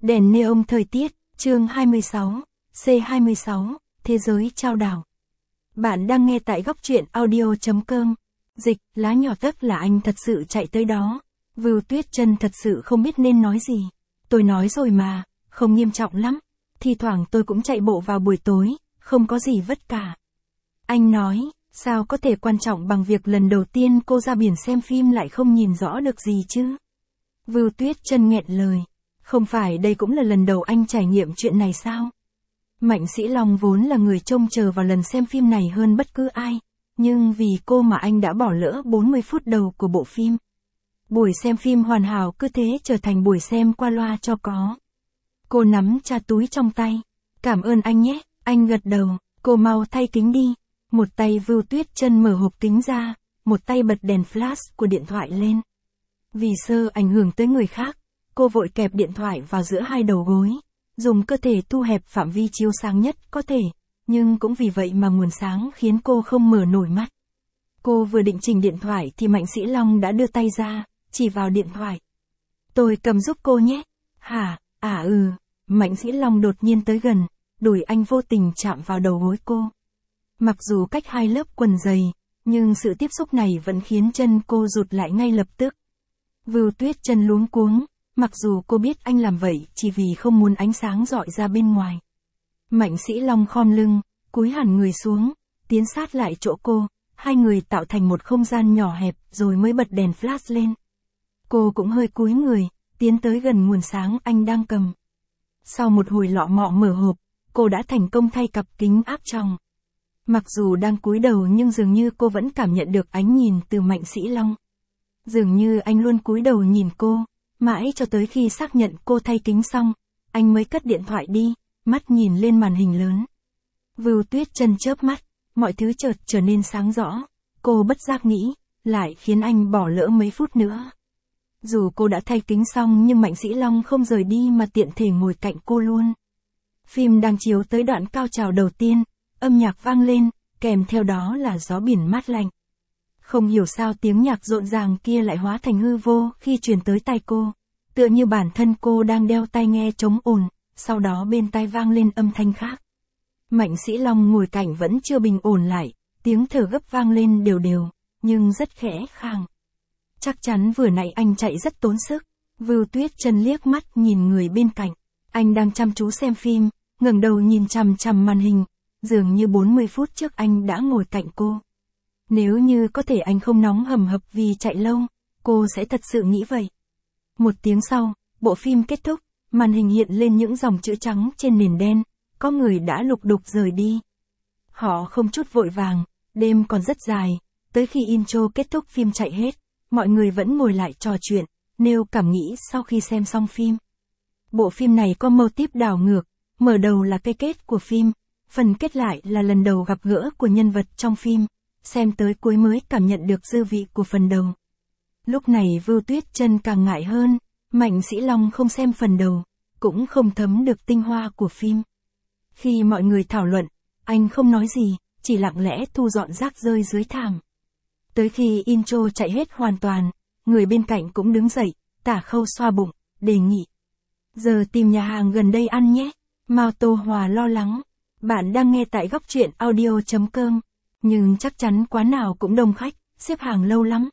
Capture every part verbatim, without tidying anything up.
Đèn neon thời tiết, chương hai mươi sáu, C hai mươi sáu, Thế giới trao đảo. Bạn đang nghe tại góc truyện audio.com. Dịch, lá nhỏ tức là anh thật sự chạy tới đó. Vưu Tuyết Chân thật sự không biết nên nói gì. Tôi nói rồi mà, không nghiêm trọng lắm. Thì thoảng tôi cũng chạy bộ vào buổi tối, không có gì vất cả. Anh nói, sao có thể quan trọng bằng việc lần đầu tiên cô ra biển xem phim lại không nhìn rõ được gì chứ? Vưu Tuyết Chân nghẹn lời. Không phải đây cũng là lần đầu anh trải nghiệm chuyện này sao? Mạnh Sĩ Long vốn là người trông chờ vào lần xem phim này hơn bất cứ ai. Nhưng vì cô mà anh đã bỏ lỡ bốn mươi phút đầu của bộ phim. Buổi xem phim hoàn hảo cứ thế trở thành buổi xem qua loa cho có. Cô nắm chặt túi trong tay. Cảm ơn anh nhé, anh gật đầu. Cô mau thay kính đi. Một tay Vưu Tuyết Chân mở hộp kính ra, một tay bật đèn flash của điện thoại lên. Vì sợ ảnh hưởng tới người khác, cô vội kẹp điện thoại vào giữa hai đầu gối, dùng cơ thể thu hẹp phạm vi chiếu sáng nhất có thể, nhưng cũng vì vậy mà nguồn sáng khiến cô không mở nổi mắt. Cô vừa định chỉnh điện thoại thì Mạnh Sĩ Long đã đưa tay ra, chỉ vào điện thoại. Tôi cầm giúp cô nhé. Hả, à ừ, Mạnh Sĩ Long đột nhiên tới gần, đùi anh vô tình chạm vào đầu gối cô. Mặc dù cách hai lớp quần dày, nhưng sự tiếp xúc này vẫn khiến chân cô rụt lại ngay lập tức. Vưu Tuyết Chân luống cuống, mặc dù cô biết anh làm vậy chỉ vì không muốn ánh sáng rọi ra bên ngoài. Mạnh Sĩ Long khom lưng, cúi hẳn người xuống, tiến sát lại chỗ cô, hai người tạo thành một không gian nhỏ hẹp rồi mới bật đèn flash lên. Cô cũng hơi cúi người, tiến tới gần nguồn sáng anh đang cầm. Sau một hồi lọ mọ mở hộp, cô đã thành công thay cặp kính áp tròng. Mặc dù đang cúi đầu nhưng dường như cô vẫn cảm nhận được ánh nhìn từ Mạnh Sĩ Long. Dường như anh luôn cúi đầu nhìn cô, mãi cho tới khi xác nhận cô thay kính xong, anh mới cất điện thoại đi, mắt nhìn lên màn hình lớn. Vưu Tuyết Chân chớp mắt, mọi thứ chợt trở nên sáng rõ, cô bất giác nghĩ, lại khiến anh bỏ lỡ mấy phút nữa. Dù cô đã thay kính xong nhưng Mạnh Sĩ Long không rời đi mà tiện thể ngồi cạnh cô luôn. Phim đang chiếu tới đoạn cao trào đầu tiên, âm nhạc vang lên, kèm theo đó là gió biển mát lạnh. Không hiểu sao tiếng nhạc rộn ràng kia lại hóa thành hư vô khi truyền tới tai cô, tựa như bản thân cô đang đeo tai nghe chống ồn, sau đó bên tai vang lên âm thanh khác. Mạnh Sĩ Long ngồi cạnh vẫn chưa bình ổn lại, tiếng thở gấp vang lên đều đều, nhưng rất khẽ khàng. Chắc chắn vừa nãy anh chạy rất tốn sức. Vưu Tuyết Chân liếc mắt nhìn người bên cạnh, anh đang chăm chú xem phim, ngẩng đầu nhìn chằm chằm màn hình, dường như bốn mươi phút trước anh đã ngồi cạnh cô. Nếu như có thể anh không nóng hầm hập vì chạy lâu, cô sẽ thật sự nghĩ vậy. Một tiếng sau, bộ phim kết thúc, màn hình hiện lên những dòng chữ trắng trên nền đen, có người đã lục đục rời đi. Họ không chút vội vàng, đêm còn rất dài, tới khi intro kết thúc phim chạy hết, mọi người vẫn ngồi lại trò chuyện, nêu cảm nghĩ sau khi xem xong phim. Bộ phim này có mô típ đảo ngược, mở đầu là cái kết của phim, phần kết lại là lần đầu gặp gỡ của nhân vật trong phim. Xem tới cuối mới cảm nhận được dư vị của phần đầu. Lúc này Vưu Tuyết Chân càng ngại hơn, Mạnh Sĩ Long không xem phần đầu, cũng không thấm được tinh hoa của phim. Khi mọi người thảo luận, anh không nói gì, chỉ lặng lẽ thu dọn rác rơi dưới thảm. Tới khi intro chạy hết hoàn toàn, người bên cạnh cũng đứng dậy, Tả Khâu xoa bụng, đề nghị. Giờ tìm nhà hàng gần đây ăn nhé. Mao Tô Hòa lo lắng. Bạn đang nghe tại góc truyện audio.com. Nhưng chắc chắn quán nào cũng đông khách, xếp hàng lâu lắm.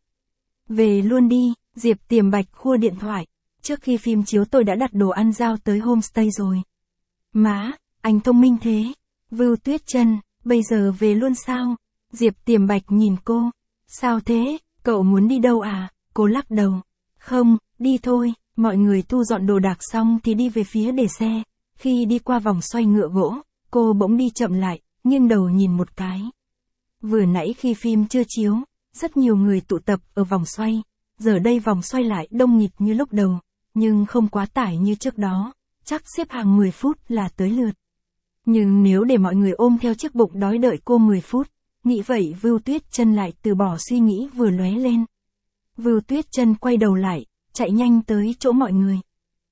Về luôn đi, Diệp Tiềm Bạch khua điện thoại. Trước khi phim chiếu tôi đã đặt đồ ăn giao tới homestay rồi. Má, anh thông minh thế. Vưu Tuyết Chân, bây giờ về luôn sao? Diệp Tiềm Bạch nhìn cô. Sao thế, cậu muốn đi đâu à? Cô lắc đầu. Không, đi thôi. Mọi người thu dọn đồ đạc xong thì đi về phía để xe. Khi đi qua vòng xoay ngựa gỗ, cô bỗng đi chậm lại, nghiêng đầu nhìn một cái. Vừa nãy khi phim chưa chiếu, rất nhiều người tụ tập ở vòng xoay, giờ đây vòng xoay lại đông nghịt như lúc đầu, nhưng không quá tải như trước đó, chắc xếp hàng mười phút là tới lượt. Nhưng nếu để mọi người ôm theo chiếc bụng đói đợi cô mười phút, nghĩ vậy Vưu Tuyết Chân lại từ bỏ suy nghĩ vừa lóe lên. Vưu Tuyết Chân quay đầu lại, chạy nhanh tới chỗ mọi người.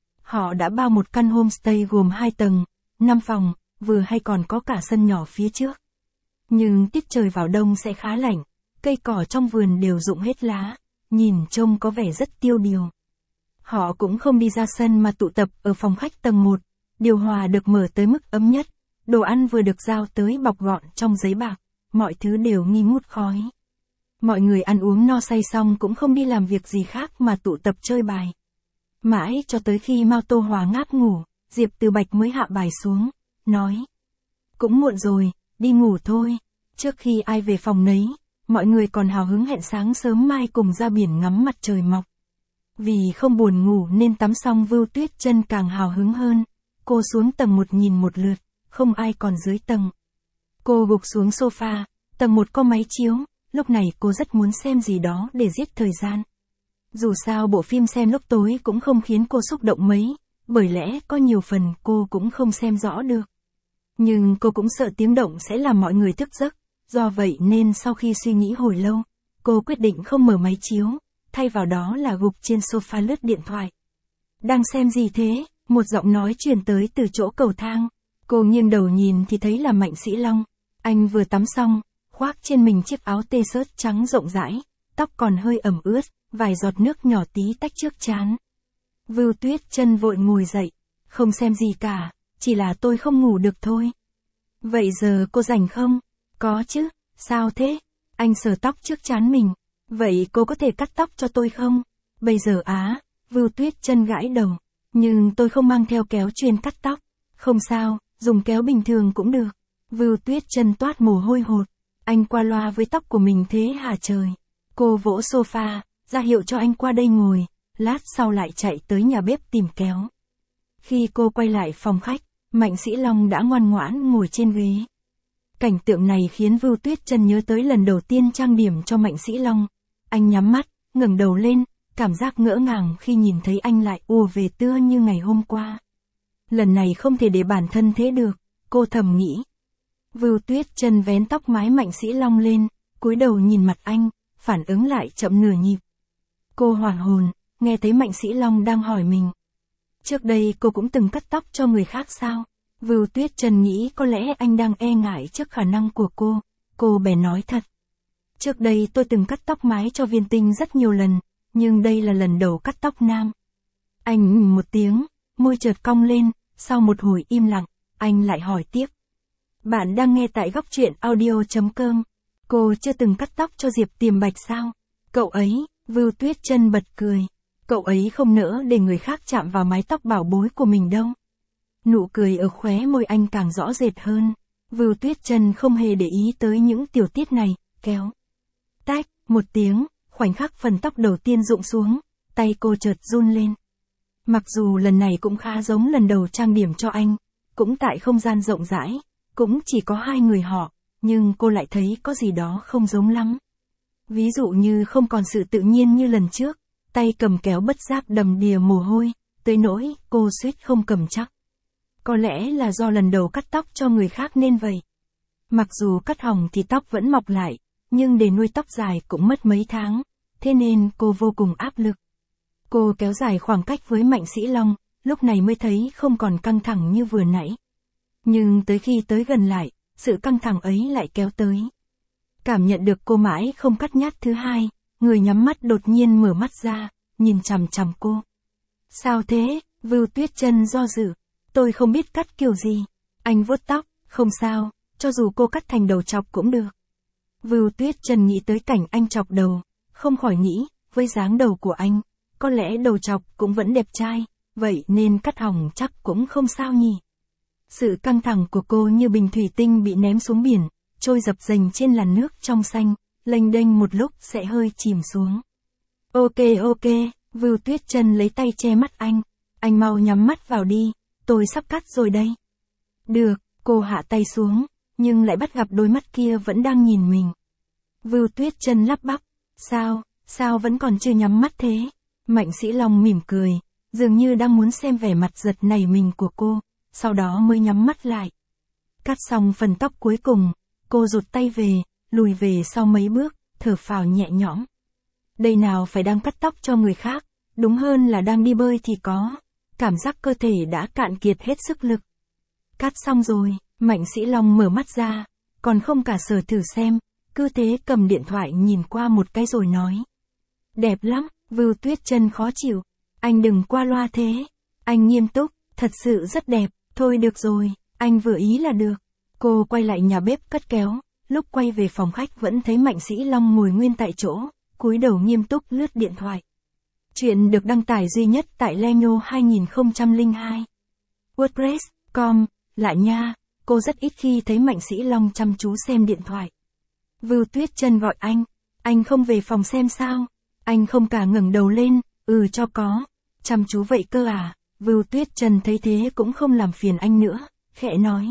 Họ đã bao một căn homestay gồm hai tầng, năm phòng, vừa hay còn có cả sân nhỏ phía trước. Nhưng tiết trời vào đông sẽ khá lạnh, cây cỏ trong vườn đều rụng hết lá, nhìn trông có vẻ rất tiêu điều. Họ cũng không đi ra sân mà tụ tập ở phòng khách tầng một, điều hòa được mở tới mức ấm nhất, đồ ăn vừa được giao tới bọc gọn trong giấy bạc, mọi thứ đều nghi ngút khói. Mọi người ăn uống no say xong cũng không đi làm việc gì khác mà tụ tập chơi bài. Mãi cho tới khi Mao Tô Hòa ngáp ngủ, Diệp Từ Bạch mới hạ bài xuống, nói. Cũng muộn rồi, đi ngủ thôi. Trước khi ai về phòng nấy, mọi người còn hào hứng hẹn sáng sớm mai cùng ra biển ngắm mặt trời mọc. Vì không buồn ngủ nên tắm xong Vưu Tuyết Chân càng hào hứng hơn. Cô xuống tầng một nhìn một lượt, không ai còn dưới tầng. Cô gục xuống sofa, tầng một có máy chiếu, lúc này cô rất muốn xem gì đó để giết thời gian. Dù sao bộ phim xem lúc tối cũng không khiến cô xúc động mấy, bởi lẽ có nhiều phần cô cũng không xem rõ được. Nhưng cô cũng sợ tiếng động sẽ làm mọi người thức giấc, do vậy nên sau khi suy nghĩ hồi lâu, cô quyết định không mở máy chiếu, thay vào đó là gục trên sofa lướt điện thoại. Đang xem gì thế? Một giọng nói truyền tới từ chỗ cầu thang. Cô nghiêng đầu nhìn thì thấy là Mạnh Sĩ Long. Anh vừa tắm xong, khoác trên mình chiếc áo t-shirt trắng rộng rãi, tóc còn hơi ẩm ướt, vài giọt nước nhỏ tí tách trước trán. Vưu Tuyết Chân vội ngồi dậy, không xem gì cả, chỉ là tôi không ngủ được thôi. Vậy giờ cô rảnh không? Có chứ, sao thế? Anh sờ tóc trước trán mình. Vậy cô có thể cắt tóc cho tôi không? Bây giờ á, Vưu Tuyết Chân gãi đầu. Nhưng tôi không mang theo kéo chuyên cắt tóc. Không sao, dùng kéo bình thường cũng được. Vưu Tuyết Chân toát mồ hôi hột. Anh qua loa với tóc của mình thế hả trời? Cô vỗ sofa, ra hiệu cho anh qua đây ngồi, lát sau lại chạy tới nhà bếp tìm kéo. Khi cô quay lại phòng khách, Mạnh Sĩ Long đã ngoan ngoãn ngồi trên ghế. Cảnh tượng này khiến Vưu Tuyết Chân nhớ tới lần đầu tiên trang điểm cho Mạnh Sĩ Long. Anh nhắm mắt, ngẩng đầu lên, cảm giác ngỡ ngàng khi nhìn thấy anh lại ùa về tưa như ngày hôm qua. Lần này không thể để bản thân thế được, cô thầm nghĩ. Vưu Tuyết Chân vén tóc mái Mạnh Sĩ Long lên, cúi đầu nhìn mặt anh, phản ứng lại chậm nửa nhịp. Cô hoảng hồn, nghe thấy Mạnh Sĩ Long đang hỏi mình. Trước đây cô cũng từng cắt tóc cho người khác sao? Vưu Tuyết Chân nghĩ có lẽ anh đang e ngại trước khả năng của cô, cô bèn nói thật. Trước đây tôi từng cắt tóc mái cho Viên Tinh rất nhiều lần, nhưng đây là lần đầu cắt tóc nam. Anh một tiếng, môi chợt cong lên, sau một hồi im lặng, anh lại hỏi tiếp. Bạn đang nghe tại góc truyện audio chấm com. Cô chưa từng cắt tóc cho Diệp Tiềm Bạch sao? Cậu ấy, Vưu Tuyết Chân bật cười. Cậu ấy không nỡ để người khác chạm vào mái tóc bảo bối của mình đâu. Nụ cười ở khóe môi anh càng rõ rệt hơn. Vưu Tuyết Chân không hề để ý tới những tiểu tiết này, kéo. Tách, một tiếng, khoảnh khắc phần tóc đầu tiên rụng xuống, tay cô chợt run lên. Mặc dù lần này cũng khá giống lần đầu trang điểm cho anh, cũng tại không gian rộng rãi, cũng chỉ có hai người họ, nhưng cô lại thấy có gì đó không giống lắm. Ví dụ như không còn sự tự nhiên như lần trước, tay cầm kéo bất giác đầm đìa mồ hôi, tới nỗi cô suýt không cầm chắc. Có lẽ là do lần đầu cắt tóc cho người khác nên vậy. Mặc dù cắt hỏng thì tóc vẫn mọc lại, nhưng để nuôi tóc dài cũng mất mấy tháng, thế nên cô vô cùng áp lực. Cô kéo dài khoảng cách với Mạnh Sĩ Long, lúc này mới thấy không còn căng thẳng như vừa nãy. Nhưng tới khi tới gần lại, sự căng thẳng ấy lại kéo tới. Cảm nhận được cô mãi không cắt nhát thứ hai, người nhắm mắt đột nhiên mở mắt ra, nhìn chằm chằm cô. Sao thế? Vưu Tuyết Chân do dự. Tôi không biết cắt kiểu gì. Anh vuốt tóc, không sao, cho dù cô cắt thành đầu chọc cũng được. Vưu Tuyết Chân nghĩ tới cảnh anh chọc đầu, không khỏi nghĩ, với dáng đầu của anh, có lẽ đầu chọc cũng vẫn đẹp trai, vậy nên cắt hỏng chắc cũng không sao nhỉ. Sự căng thẳng của cô như bình thủy tinh bị ném xuống biển, trôi dập dềnh trên làn nước trong xanh, lênh đênh một lúc sẽ hơi chìm xuống. Ok ok, Vưu Tuyết Chân lấy tay che mắt anh, anh mau nhắm mắt vào đi, tôi sắp cắt rồi đây. Được, cô hạ tay xuống, nhưng lại bắt gặp đôi mắt kia vẫn đang nhìn mình. Vưu Tuyết Chân lắp bắp, sao, sao vẫn còn chưa nhắm mắt thế? Mạnh Sĩ Long mỉm cười, dường như đang muốn xem vẻ mặt giật nảy mình của cô, sau đó mới nhắm mắt lại. Cắt xong phần tóc cuối cùng, cô rụt tay về, lùi về sau mấy bước, thở phào nhẹ nhõm. Đây nào phải đang cắt tóc cho người khác, đúng hơn là đang đi bơi thì có. Cảm giác cơ thể đã cạn kiệt hết sức lực. Cắt xong rồi, Mạnh Sĩ Long mở mắt ra, còn không cả sở thử xem, cứ thế cầm điện thoại nhìn qua một cái rồi nói. Đẹp lắm, Vưu Tuyết Chân khó chịu. Anh đừng qua loa thế. Anh nghiêm túc, thật sự rất đẹp, thôi được rồi, anh vừa ý là được. Cô quay lại nhà bếp cất kéo, lúc quay về phòng khách vẫn thấy Mạnh Sĩ Long ngồi nguyên tại chỗ, cúi đầu nghiêm túc lướt điện thoại. Chuyện được đăng tải duy nhất tại Lenyo hai không không hai. WordPress chấm com, lại nha, cô rất ít khi thấy Mạnh Sĩ Long chăm chú xem điện thoại. Vưu Tuyết Chân gọi anh, anh không về phòng xem sao? Anh không cả ngẩng đầu lên, ừ cho có, chăm chú vậy cơ à? Vưu Tuyết Chân thấy thế cũng không làm phiền anh nữa, khẽ nói.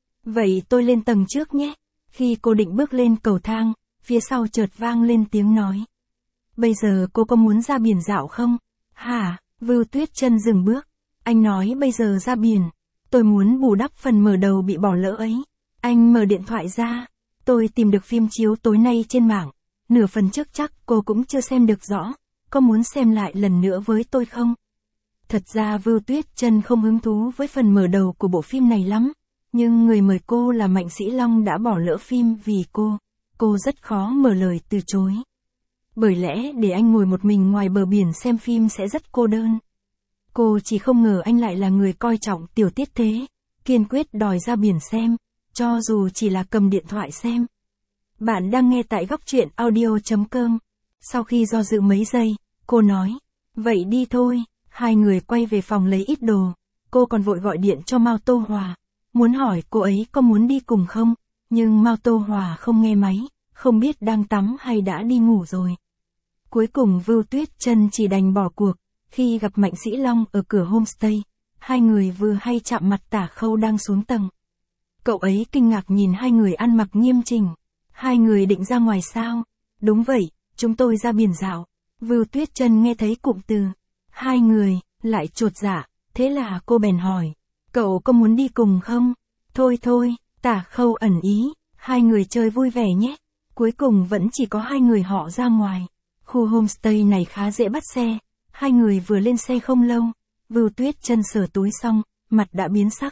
Vậy tôi lên tầng trước nhé. Khi cô định bước lên cầu thang, phía sau chợt vang lên tiếng nói. Bây giờ cô có muốn ra biển dạo không? Hả? Vưu Tuyết Chân dừng bước. Anh nói bây giờ ra biển. Tôi muốn bù đắp phần mở đầu bị bỏ lỡ ấy. Anh mở điện thoại ra. Tôi tìm được phim chiếu tối nay trên mạng. Nửa phần trước chắc cô cũng chưa xem được rõ. Có muốn xem lại lần nữa với tôi không? Thật ra Vưu Tuyết Chân không hứng thú với phần mở đầu của bộ phim này lắm. Nhưng người mời cô là Mạnh Sĩ Long đã bỏ lỡ phim vì cô. Cô rất khó mở lời từ chối. Bởi lẽ để anh ngồi một mình ngoài bờ biển xem phim sẽ rất cô đơn. Cô chỉ không ngờ anh lại là người coi trọng tiểu tiết thế. Kiên quyết đòi ra biển xem. Cho dù chỉ là cầm điện thoại xem. Bạn đang nghe tại góc truyện audio chấm com. Sau khi do dự mấy giây, cô nói. Vậy đi thôi. Hai người quay về phòng lấy ít đồ. Cô còn vội gọi điện cho Mao Tô Hòa. Muốn hỏi cô ấy có muốn đi cùng không, nhưng Mao Tô Hòa không nghe máy, không biết đang tắm hay đã đi ngủ rồi. Cuối cùng Vưu Tuyết Chân chỉ đành bỏ cuộc, khi gặp Mạnh Sĩ Long ở cửa homestay, hai người vừa hay chạm mặt Tả Khâu đang xuống tầng. Cậu ấy kinh ngạc nhìn hai người ăn mặc nghiêm chỉnh. Hai người định ra ngoài sao? Đúng vậy, chúng tôi ra biển dạo. Vưu Tuyết Chân nghe thấy cụm từ hai người, lại chột dạ, thế là cô bèn hỏi. Cậu có muốn đi cùng không? Thôi thôi, Tả Khâu ẩn ý, hai người chơi vui vẻ nhé. Cuối cùng vẫn chỉ có hai người họ ra ngoài. Khu homestay này khá dễ bắt xe. Hai người vừa lên xe không lâu. Vưu Tuyết Chân sờ túi xong, mặt đã biến sắc.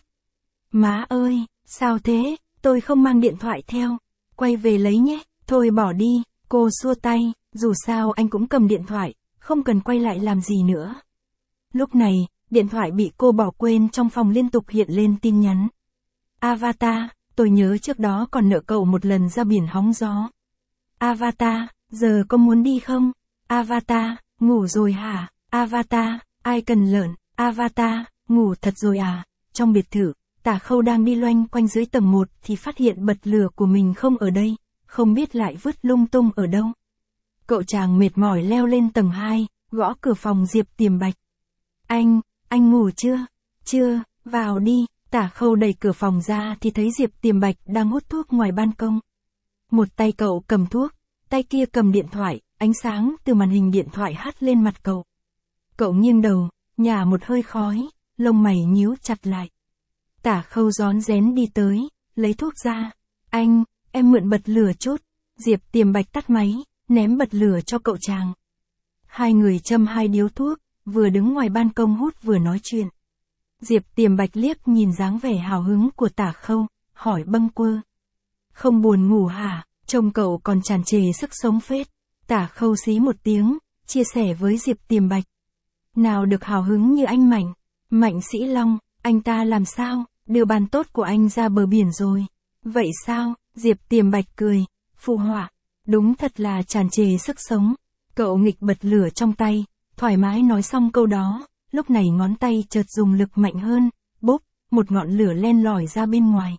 Má ơi, sao thế? Tôi không mang điện thoại theo. Quay về lấy nhé. Thôi bỏ đi, cô xua tay. Dù sao anh cũng cầm điện thoại, không cần quay lại làm gì nữa. Lúc này, điện thoại bị cô bỏ quên trong phòng liên tục hiện lên tin nhắn. Avatar, tôi nhớ trước đó còn nợ cậu một lần ra biển hóng gió. Avatar, giờ có muốn đi không? Avatar, ngủ rồi hả? Avatar, ai cần lợn? Avatar, ngủ thật rồi à? Trong biệt thự, Tả Khâu đang đi loanh quanh dưới tầng một thì phát hiện bật lửa của mình không ở đây, không biết lại vứt lung tung ở đâu. Cậu chàng mệt mỏi leo lên tầng hai, gõ cửa phòng Diệp Tiềm Bạch. Anh, anh ngủ chưa? Chưa, vào đi. Tả Khâu đẩy cửa phòng ra thì thấy Diệp Tiềm Bạch đang hút thuốc ngoài ban công. Một tay cậu cầm thuốc, tay kia cầm điện thoại, ánh sáng từ màn hình điện thoại hắt lên mặt cậu. Cậu nghiêng đầu, nhả một hơi khói, lông mày nhíu chặt lại. Tả Khâu rón rén đi tới, lấy thuốc ra. Anh, em mượn bật lửa chút. Diệp Tiềm Bạch tắt máy, ném bật lửa cho cậu chàng. Hai người châm hai điếu thuốc, vừa đứng ngoài ban công hút vừa nói chuyện. Diệp Tiềm Bạch liếc nhìn dáng vẻ hào hứng của Tả Khâu, hỏi bâng quơ. Không buồn ngủ hả? Trông cậu còn tràn trề sức sống phết. Tả Khâu xí một tiếng, chia sẻ với Diệp Tiềm Bạch. Nào được hào hứng như anh Mạnh. Mạnh Sĩ Long, anh ta làm sao? Đưa bàn tốt của anh ra bờ biển rồi. Vậy sao? Diệp Tiềm Bạch cười, phụ họa. Đúng thật là tràn trề sức sống. Cậu nghịch bật lửa trong tay, thoải mái nói xong câu đó, lúc này ngón tay chợt dùng lực mạnh hơn, bốp, một ngọn lửa len lỏi ra bên ngoài.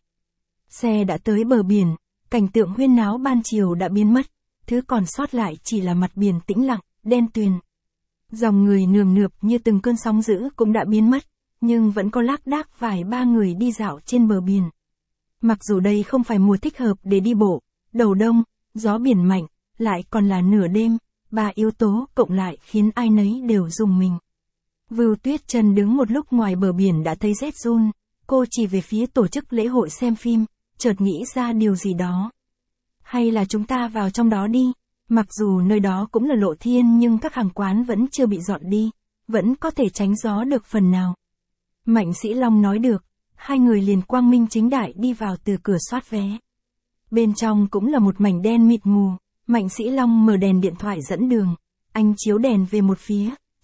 Xe đã tới bờ biển, cảnh tượng huyên náo ban chiều đã biến mất, thứ còn sót lại chỉ là mặt biển tĩnh lặng, đen tuyền. Dòng người nườm nượp như từng cơn sóng dữ cũng đã biến mất, nhưng vẫn có lác đác vài ba người đi dạo trên bờ biển. Mặc dù đây không phải mùa thích hợp để đi bộ, đầu đông, gió biển mạnh, lại còn là nửa đêm, ba yếu tố cộng lại khiến ai nấy đều rùng mình. Vưu Tuyết Chân đứng một lúc ngoài bờ biển đã thấy rét run, cô chỉ về phía tổ chức lễ hội xem phim, chợt nghĩ ra điều gì đó. Hay là chúng ta vào trong đó đi, mặc dù nơi đó cũng là lộ thiên nhưng các hàng quán vẫn chưa bị dọn đi, vẫn có thể tránh gió được phần nào. Mạnh Sĩ Long nói được, hai người liền quang minh chính đại đi vào từ cửa soát vé. Bên trong cũng là một mảnh đen mịt mù, Mạnh Sĩ Long mở đèn điện thoại dẫn đường, anh chiếu đèn về một phía,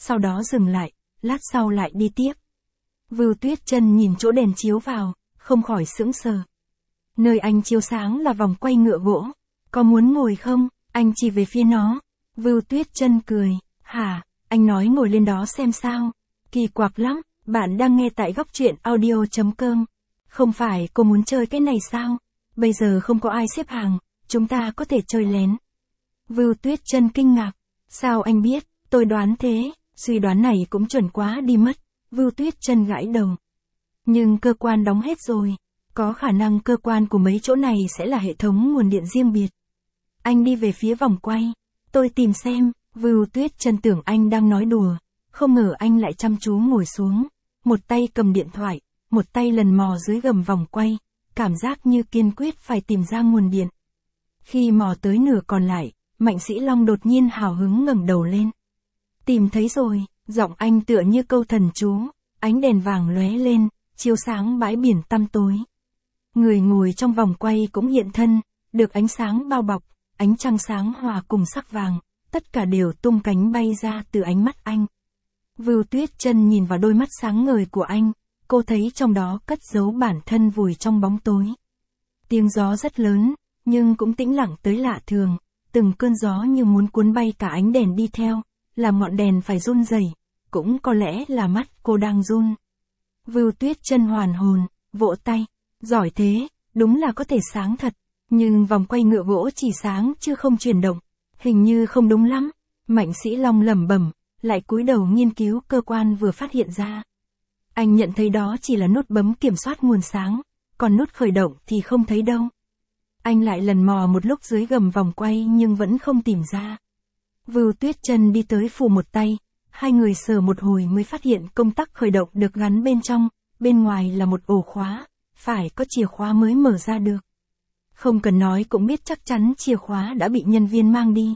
sau đó dừng lại, lát sau lại đi tiếp. Vưu Tuyết Chân nhìn chỗ đèn chiếu vào, không khỏi sững sờ. Nơi anh chiếu sáng là vòng quay ngựa gỗ. Có muốn ngồi không? Anh chỉ về phía nó. Vưu Tuyết Chân cười. Hả, anh nói ngồi lên đó xem sao? Kỳ quặc lắm, bạn đang nghe tại góc truyện audio chấm com. Không phải cô muốn chơi cái này sao? Bây giờ không có ai xếp hàng, chúng ta có thể chơi lén. Vưu Tuyết Chân kinh ngạc. Sao anh biết? Tôi đoán thế, suy đoán này cũng chuẩn quá đi mất. Vưu Tuyết Chân gãi đầu. Nhưng cơ quan đóng hết rồi. Có khả năng cơ quan của mấy chỗ này sẽ là hệ thống nguồn điện riêng biệt. Anh đi về phía vòng quay. Tôi tìm xem. Vưu Tuyết Chân tưởng anh đang nói đùa. Không ngờ anh lại chăm chú ngồi xuống. Một tay cầm điện thoại, một tay lần mò dưới gầm vòng quay. Cảm giác như kiên quyết phải tìm ra nguồn điện. Khi mò tới nửa còn lại, Mạnh Sĩ Long đột nhiên hào hứng ngẩng đầu lên. Tìm thấy rồi, giọng anh tựa như câu thần chú. Ánh đèn vàng lóe lên, chiếu sáng bãi biển tăm tối. Người ngồi trong vòng quay cũng hiện thân, được ánh sáng bao bọc, ánh trăng sáng hòa cùng sắc vàng, tất cả đều tung cánh bay ra từ ánh mắt anh. Vưu Tuyết Chân nhìn vào đôi mắt sáng ngời của anh, cô thấy trong đó cất giấu bản thân vùi trong bóng tối. Tiếng gió rất lớn, nhưng cũng tĩnh lặng tới lạ thường, từng cơn gió như muốn cuốn bay cả ánh đèn đi theo, làm ngọn đèn phải run rẩy, cũng có lẽ là mắt cô đang run. Vưu Tuyết Chân hoàn hồn, vỗ tay. Giỏi thế, đúng là có thể sáng thật, nhưng vòng quay ngựa gỗ chỉ sáng chứ không chuyển động, hình như không đúng lắm. Mạnh Sĩ Long lẩm bẩm, lại cúi đầu nghiên cứu cơ quan vừa phát hiện ra. Anh nhận thấy đó chỉ là nút bấm kiểm soát nguồn sáng, còn nút khởi động thì không thấy đâu. Anh lại lần mò một lúc dưới gầm vòng quay nhưng vẫn không tìm ra. Vưu Tuyết Chân đi tới phủ một tay, hai người sờ một hồi mới phát hiện công tắc khởi động được gắn bên trong, bên ngoài là một ổ khóa. Phải có chìa khóa mới mở ra được. Không cần nói cũng biết chắc chắn chìa khóa đã bị nhân viên mang đi.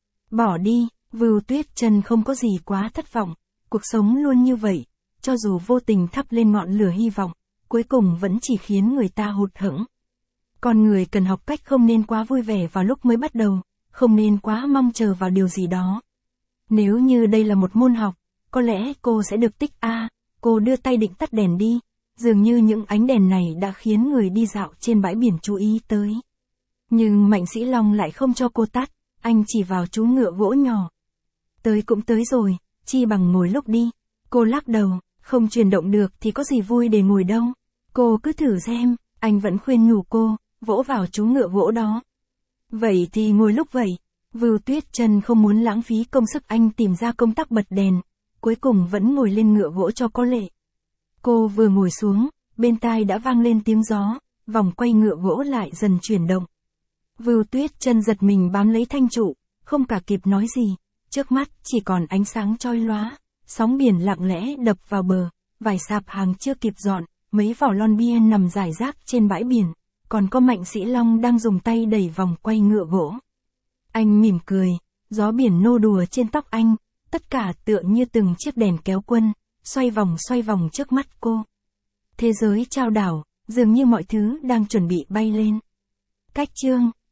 Bỏ đi, Vưu Tuyết Chân không có gì quá thất vọng. Cuộc sống luôn như vậy, cho dù vô tình thắp lên ngọn lửa hy vọng, cuối cùng vẫn chỉ khiến người ta hụt hẫng. Con người cần học cách không nên quá vui vẻ vào lúc mới bắt đầu, không nên quá mong chờ vào điều gì đó. Nếu như đây là một môn học, có lẽ cô sẽ được tích A. Cô đưa tay định tắt đèn đi. Dường như những ánh đèn này đã khiến người đi dạo trên bãi biển chú ý tới. Nhưng Mạnh Sĩ Long lại không cho cô tắt, anh chỉ vào chú ngựa gỗ nhỏ. Tới cũng tới rồi, chi bằng ngồi lúc đi. Cô lắc đầu, không chuyển động được thì có gì vui để ngồi đâu. Cô cứ thử xem, anh vẫn khuyên nhủ cô, vỗ vào chú ngựa gỗ đó. Vậy thì ngồi lúc vậy. Vưu Tuyết Chân không muốn lãng phí công sức anh tìm ra công tắc bật đèn, cuối cùng vẫn ngồi lên ngựa gỗ cho có lệ. Cô vừa ngồi xuống, bên tai đã vang lên tiếng gió, vòng quay ngựa gỗ lại dần chuyển động. Vưu Tuyết Chân giật mình bám lấy thanh trụ, không cả kịp nói gì, trước mắt chỉ còn ánh sáng chói lóa, sóng biển lặng lẽ đập vào bờ, vài sạp hàng chưa kịp dọn, mấy vỏ lon bia nằm rải rác trên bãi biển, còn có Mạnh Sĩ Long đang dùng tay đẩy vòng quay ngựa gỗ. Anh mỉm cười, gió biển nô đùa trên tóc anh, tất cả tựa như từng chiếc đèn kéo quân, xoay vòng xoay vòng trước mắt cô. Thế giới chao đảo, dường như mọi thứ đang chuẩn bị bay lên. Cách chương